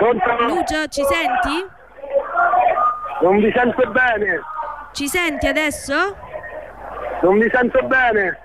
Lucio, ci senti? Non mi sento bene. Ci senti adesso? Non mi sento bene.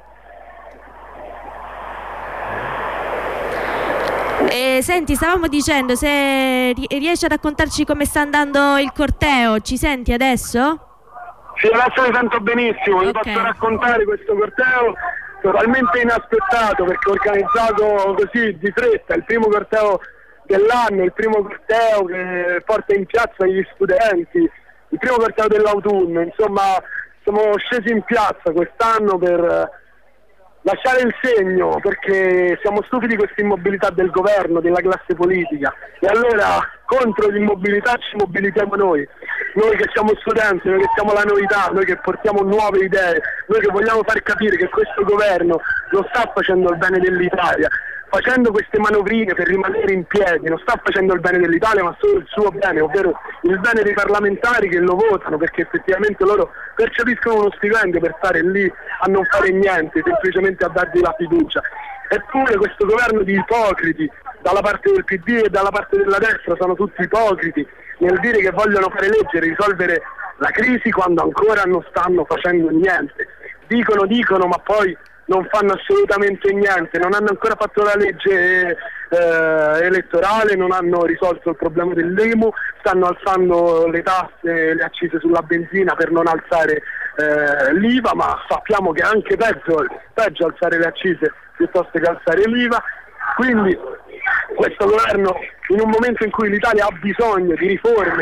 Senti, stavamo dicendo, se riesci a raccontarci come sta andando il corteo, ci senti adesso? Sì, adesso mi sento benissimo. Vi Ok. posso raccontare questo corteo totalmente inaspettato, perché organizzato così di fretta, il primo corteo dell'anno, il primo corteo che porta in piazza gli studenti, il primo corteo dell'autunno. Insomma, siamo scesi in piazza quest'anno per lasciare il segno, perché siamo stufi di questa immobilità del governo, della classe politica, e allora contro l'immobilità ci mobilitiamo noi che siamo studenti, noi che siamo la novità, noi che portiamo nuove idee, noi che vogliamo far capire che questo governo non sta facendo il bene dell'Italia, facendo queste manovrine per rimanere in piedi, non sta facendo il bene dell'Italia ma solo il suo bene, ovvero il bene dei parlamentari che lo votano, perché effettivamente loro percepiscono uno stipendio per stare lì a non fare niente, semplicemente a dargli la fiducia. Eppure questo governo di ipocriti, dalla parte del PD e dalla parte della destra, sono tutti ipocriti nel dire che vogliono fare legge e risolvere la crisi quando ancora non stanno facendo niente. Dicono, ma poi non fanno assolutamente niente, non hanno ancora fatto la legge elettorale, non hanno risolto il problema dell'EMU, stanno alzando le tasse, le accise sulla benzina per non alzare l'IVA, ma sappiamo che è anche peggio alzare le accise piuttosto che alzare l'IVA. Quindi questo governo, in un momento in cui l'Italia ha bisogno di riforme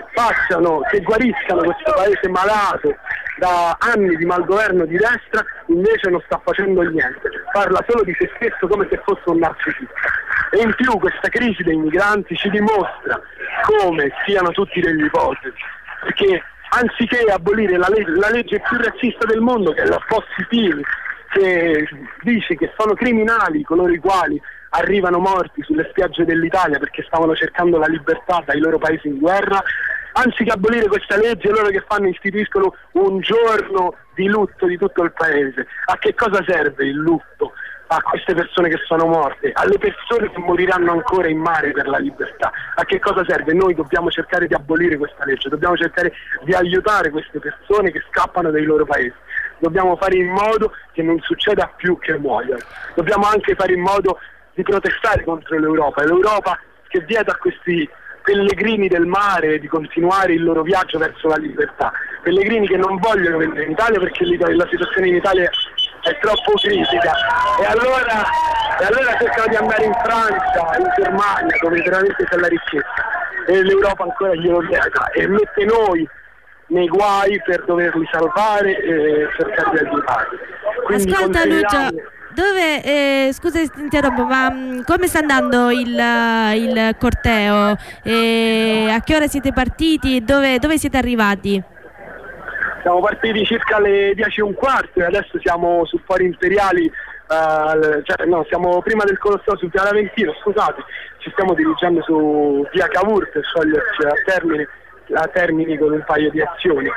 che guariscano questo paese malato da anni di malgoverno di destra, invece non sta facendo niente, parla solo di se stesso come se fosse un narcisista. E in più questa crisi dei migranti ci dimostra come siano tutti degli ipocriti, perché anziché abolire la legge più razzista del mondo, che è la Bossi-Fini, che dice che sono criminali coloro i quali arrivano morti sulle spiagge dell'Italia perché stavano cercando la libertà dai loro paesi in guerra, anziché abolire questa legge, loro che fanno? Istituiscono un giorno di lutto di tutto il paese. A che cosa serve il lutto a queste persone che sono morte, alle persone che moriranno ancora in mare per la libertà? A che cosa serve? Noi dobbiamo cercare di abolire questa legge, dobbiamo cercare di aiutare queste persone che scappano dai loro paesi, dobbiamo fare in modo che non succeda più che muoiano, dobbiamo anche fare in modo di protestare contro l'Europa che vieta a questi pellegrini del mare di continuare il loro viaggio verso la libertà, pellegrini che non vogliono venire in Italia perché la situazione in Italia è troppo critica, e allora cercano di andare in Francia, in Germania, dove veramente c'è la ricchezza, e l'Europa ancora glielo vieta e mette noi nei guai per doverli salvare e cercare di aiutarli. Quindi ascolta Lucio, scusa se ti interrompo, ma come sta andando il corteo? A che ora siete partiti? Dove siete arrivati? Siamo partiti circa alle 10:15 e adesso siamo su Fori Imperiali, siamo prima del Colosseo su Via Aventino, scusate, ci stiamo dirigendo su Via Cavour per scioglierci a Termini con un paio di azioni,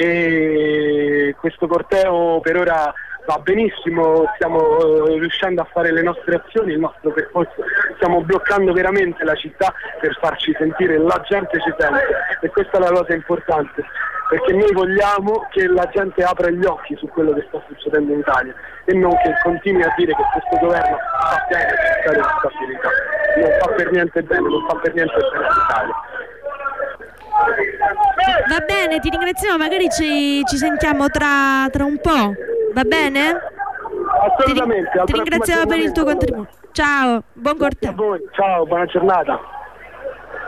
e questo corteo per ora va benissimo, stiamo riuscendo a fare le nostre azioni, il nostro percorso, stiamo bloccando veramente la città per farci sentire, la gente ci sente, e questa è la cosa importante, perché noi vogliamo che la gente apra gli occhi su quello che sta succedendo in Italia e non che continui a dire che questo governo fa bene a cercare la stabilità, non fa per niente bene, non fa per niente bene all'Italia. Va bene, ti ringraziamo, magari ci sentiamo tra un po', va bene? Assolutamente. Ti ringraziamo per il tuo contributo. Ciao, buon corteo. Ciao, buona giornata.